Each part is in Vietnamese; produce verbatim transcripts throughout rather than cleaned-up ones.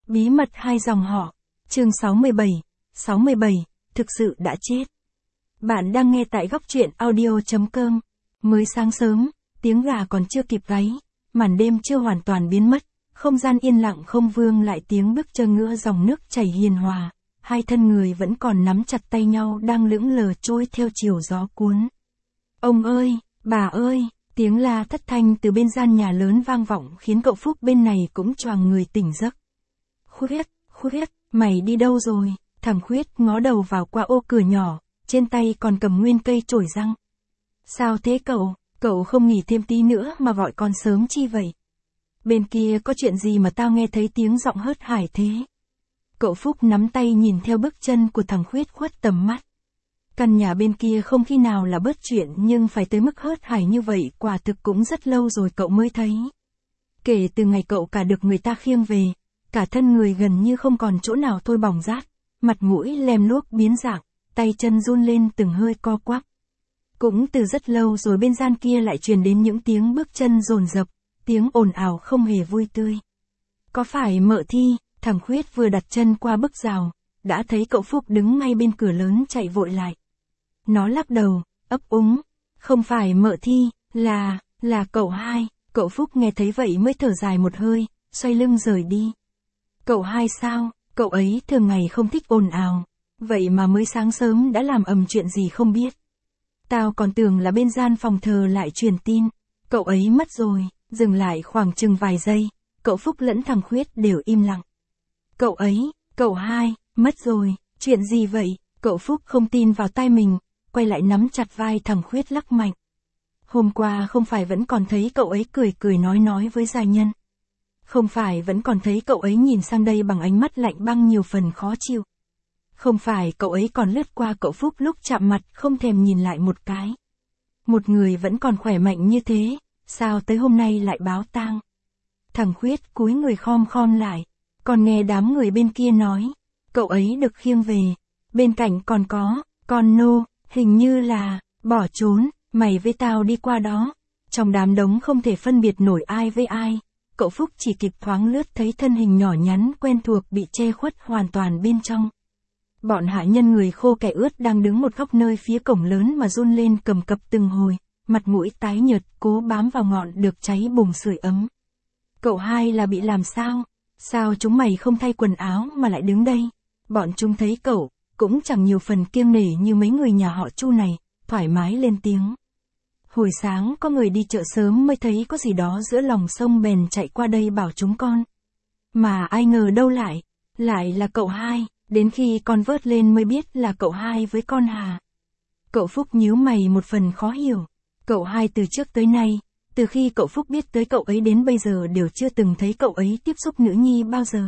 Bí mật hai dòng họ. Chương sáu mươi bảy. sáu mươi bảy, thực sự đã chết. Bạn đang nghe tại góc truyện audio chấm com. Mới sáng sớm, tiếng gà còn chưa kịp gáy, màn đêm chưa hoàn toàn biến mất, không gian yên lặng không vương lại tiếng bước chân ngựa dòng nước chảy hiền hòa, hai thân người vẫn còn nắm chặt tay nhau đang lững lờ trôi theo chiều gió cuốn. Ông ơi, bà ơi, tiếng la thất thanh từ bên gian nhà lớn vang vọng khiến cậu Phúc bên này cũng choàng người tỉnh giấc. Khuyết, Khuyết, mày đi đâu rồi? Thằng Khuyết ngó đầu vào qua ô cửa nhỏ, trên tay còn cầm nguyên cây chổi răng. Sao thế cậu, cậu không nghỉ thêm tí nữa mà gọi con sớm chi vậy? Bên kia có chuyện gì mà tao nghe thấy tiếng giọng hớt hải thế? Cậu Phúc nắm tay nhìn theo bước chân của thằng Khuyết khuất tầm mắt. Căn nhà bên kia không khi nào là bớt chuyện nhưng phải tới mức hớt hải như vậy quả thực cũng rất lâu rồi cậu mới thấy. Kể từ ngày cậu cả được người ta khiêng về, cả thân người gần như không còn chỗ nào thôi bỏng rát, mặt mũi lem luốc biến dạng, tay chân run lên từng hơi co quắp. Cũng từ rất lâu rồi bên gian kia lại truyền đến những tiếng bước chân dồn dập, tiếng ồn ào không hề vui tươi. Có phải Mợ Thi? Thằng Khuyết vừa đặt chân qua bức rào, đã thấy cậu Phúc đứng ngay bên cửa lớn chạy vội lại. Nó lắc đầu, ấp úng, không phải Mợ Thi, là, là cậu hai. Cậu Phúc nghe thấy vậy mới thở dài một hơi, xoay lưng rời đi. Cậu hai sao? Cậu ấy thường ngày không thích ồn ào, vậy mà mới sáng sớm đã làm ầm chuyện gì không biết. Tao còn tưởng là bên gian phòng thờ lại truyền tin, cậu ấy mất rồi. Dừng lại khoảng chừng vài giây, cậu Phúc lẫn thằng Khuyết đều im lặng. Cậu ấy, cậu hai, mất rồi, chuyện gì vậy? Cậu Phúc không tin vào tai mình, quay lại nắm chặt vai thằng Khuyết lắc mạnh. Hôm qua không phải vẫn còn thấy cậu ấy cười cười nói nói với gia nhân. Không phải vẫn còn thấy cậu ấy nhìn sang đây bằng ánh mắt lạnh băng nhiều phần khó chịu. Không phải cậu ấy còn lướt qua cậu Phúc lúc chạm mặt không thèm nhìn lại một cái. Một người vẫn còn khỏe mạnh như thế, sao tới hôm nay lại báo tang? Thằng Khuyết cúi người khom khom lại, còn nghe đám người bên kia nói, cậu ấy được khiêng về, bên cạnh còn có, con nô, hình như là, bỏ trốn, mày với tao đi qua đó. Trong đám đống không thể phân biệt nổi ai với ai, cậu Phúc chỉ kịp thoáng lướt thấy thân hình nhỏ nhắn quen thuộc bị che khuất hoàn toàn bên trong. Bọn hạ nhân người khô kẻ ướt đang đứng một góc nơi phía cổng lớn mà run lên cầm cập từng hồi, mặt mũi tái nhợt cố bám vào ngọn được cháy bùng sưởi ấm. Cậu hai là bị làm sao? Sao chúng mày không thay quần áo mà lại đứng đây? Bọn chúng thấy cậu, cũng chẳng nhiều phần kiêng nể như mấy người nhà họ Chu này, thoải mái lên tiếng. Hồi sáng có người đi chợ sớm mới thấy có gì đó giữa lòng sông bèn chạy qua đây bảo chúng con. Mà ai ngờ đâu lại, lại là cậu hai, đến khi con vớt lên mới biết là cậu hai với con Hà. Cậu Phúc nhíu mày một phần khó hiểu. Cậu hai từ trước tới nay, từ khi cậu Phúc biết tới cậu ấy đến bây giờ đều chưa từng thấy cậu ấy tiếp xúc nữ nhi bao giờ.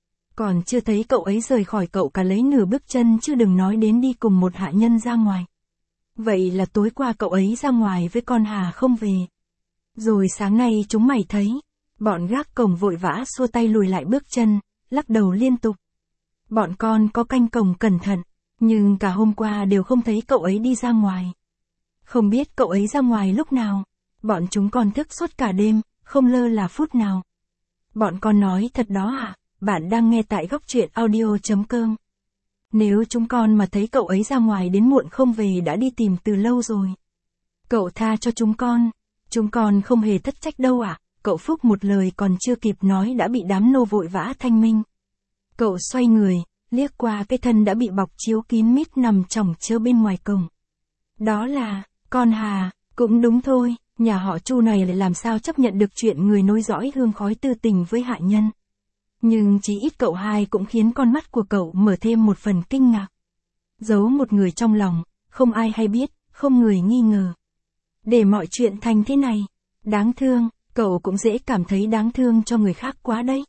Còn chưa thấy cậu ấy rời khỏi cậu cả lấy nửa bước chân chứ đừng nói đến đi cùng một hạ nhân ra ngoài. Vậy là tối qua cậu ấy ra ngoài với con Hà không về. Rồi sáng nay chúng mày thấy, bọn gác cổng vội vã xua tay lùi lại bước chân, lắc đầu liên tục. Bọn con có canh cổng cẩn thận, nhưng cả hôm qua đều không thấy cậu ấy đi ra ngoài. Không biết cậu ấy ra ngoài lúc nào, bọn chúng con thức suốt cả đêm, không lơ là phút nào. Bọn con nói thật đó ạ, à? Bạn đang nghe tại góc truyện audio chấm com. Nếu chúng con mà thấy cậu ấy ra ngoài đến muộn không về đã đi tìm từ lâu rồi. Cậu tha cho chúng con, chúng con không hề thất trách đâu ạ. À? Cậu Phúc một lời còn chưa kịp nói đã bị đám nô vội vã thanh minh. Cậu xoay người, liếc qua cái thân đã bị bọc chiếu kín mít nằm chồng chơ bên ngoài cổng. Đó là, con Hà, cũng đúng thôi, nhà họ Chu này lại làm sao chấp nhận được chuyện người nối dõi hương khói tư tình với hạ nhân. Nhưng chỉ ít cậu hai cũng khiến con mắt của cậu mở thêm một phần kinh ngạc. Giấu một người trong lòng, không ai hay biết, không người nghi ngờ. Để mọi chuyện thành thế này, đáng thương, cậu cũng dễ cảm thấy đáng thương cho người khác quá đấy.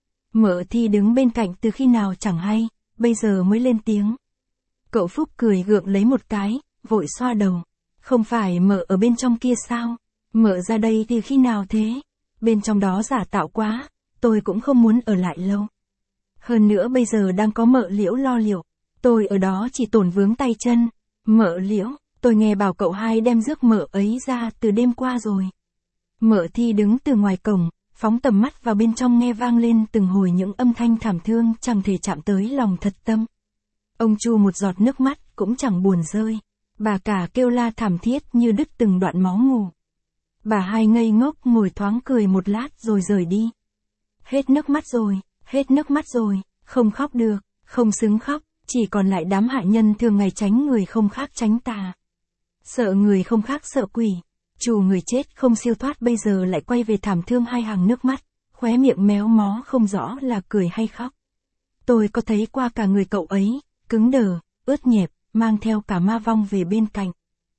Mợ Thi đứng bên cạnh từ khi nào chẳng hay, bây giờ mới lên tiếng. Cậu Phúc cười gượng lấy một cái, vội xoa đầu. Không phải mợ ở bên trong kia sao? Mợ ra đây thì khi nào thế? Bên trong đó giả tạo quá, tôi cũng không muốn ở lại lâu. Hơn nữa bây giờ đang có Mợ Liễu lo liệu, tôi ở đó chỉ tổn vướng tay chân. Mợ Liễu, tôi nghe bảo cậu hai đem rước mợ ấy ra từ đêm qua rồi. Mợ Thi đứng từ ngoài cổng, phóng tầm mắt vào bên trong nghe vang lên từng hồi những âm thanh thảm thương chẳng thể chạm tới lòng thật tâm. Ông Chu một giọt nước mắt cũng chẳng buồn rơi. Bà cả kêu la thảm thiết như đứt từng đoạn máu ngủ. Bà hai ngây ngốc ngồi thoáng cười một lát rồi rời đi. Hết nước mắt rồi, hết nước mắt rồi, không khóc được, không xứng khóc, chỉ còn lại đám hạ nhân thường ngày tránh người không khác tránh tà. Sợ người không khác sợ quỷ. Chủ người chết không siêu thoát bây giờ lại quay về thảm thương hai hàng nước mắt, khóe miệng méo mó không rõ là cười hay khóc. Tôi có thấy qua cả người cậu ấy, cứng đờ, ướt nhẹp, mang theo cả ma vong về bên cạnh.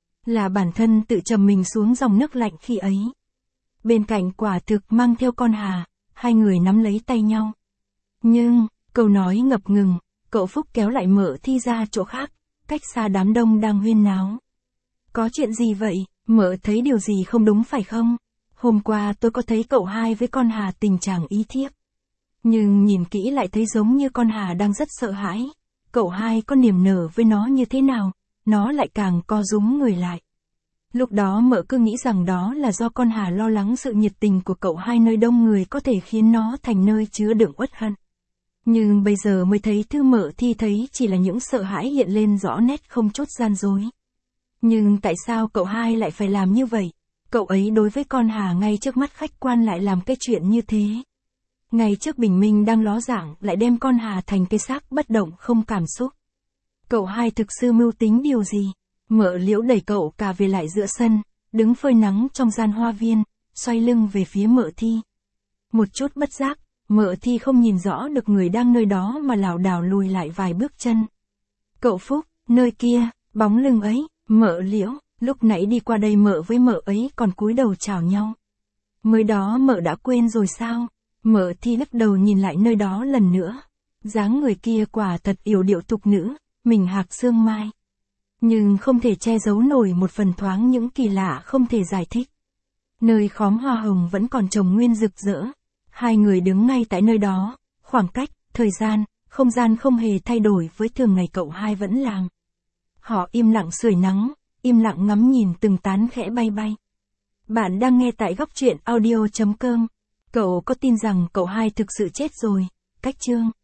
Là bản thân tự trầm mình xuống dòng nước lạnh khi ấy. Bên cạnh quả thực mang theo con Hà, hai người nắm lấy tay nhau. Nhưng, câu nói ngập ngừng, cậu Phúc kéo lại Mợ Thi ra chỗ khác, cách xa đám đông đang huyên náo. Có chuyện gì vậy, Mợ thấy điều gì không đúng phải không? Hôm qua tôi có thấy cậu hai với con Hà tình trạng ý thiếp. Nhưng nhìn kỹ lại thấy giống như con Hà đang rất sợ hãi. Cậu hai có niềm nở với nó như thế nào, nó lại càng co rúm người lại. Lúc đó Mợ cứ nghĩ rằng đó là do con Hà lo lắng sự nhiệt tình của cậu hai nơi đông người có thể khiến nó thành nơi chứa đựng uất hận. Nhưng bây giờ mới thấy thứ Mợ Thi thấy chỉ là những sợ hãi hiện lên rõ nét không chút gian dối. Nhưng tại sao cậu hai lại phải làm như vậy? Cậu ấy đối với con Hà ngay trước mắt khách quan lại làm cái chuyện như thế. Ngay trước bình minh đang ló dạng lại đem con Hà thành cái xác bất động không cảm xúc. Cậu hai thực sự mưu tính điều gì? Mợ Liễu đẩy cậu cả về lại giữa sân, đứng phơi nắng trong gian hoa viên, xoay lưng về phía Mợ Thi. Một chút bất giác, Mợ Thi không nhìn rõ được người đang nơi đó mà lảo đảo lùi lại vài bước chân. Cậu Phúc, nơi kia, bóng lưng ấy, Mợ Liễu, lúc nãy đi qua đây Mợ với Mợ ấy còn cúi đầu chào nhau. Mới đó Mợ đã quên rồi sao? Mợ Thi lắc đầu nhìn lại nơi đó lần nữa. Dáng người kia quả thật yểu điệu tục nữ, mình hạc xương mai. Nhưng không thể che giấu nổi một phần thoáng những kỳ lạ không thể giải thích. Nơi khóm hoa hồng vẫn còn trồng nguyên rực rỡ. Hai người đứng ngay tại nơi đó, khoảng cách, thời gian, không gian không hề thay đổi với thường ngày cậu hai vẫn làm. Họ im lặng sưởi nắng, im lặng ngắm nhìn từng tán khẽ bay bay. Bạn đang nghe tại góc truyện audio chấm com. Cậu có tin rằng cậu hai thực sự chết rồi? Cách chương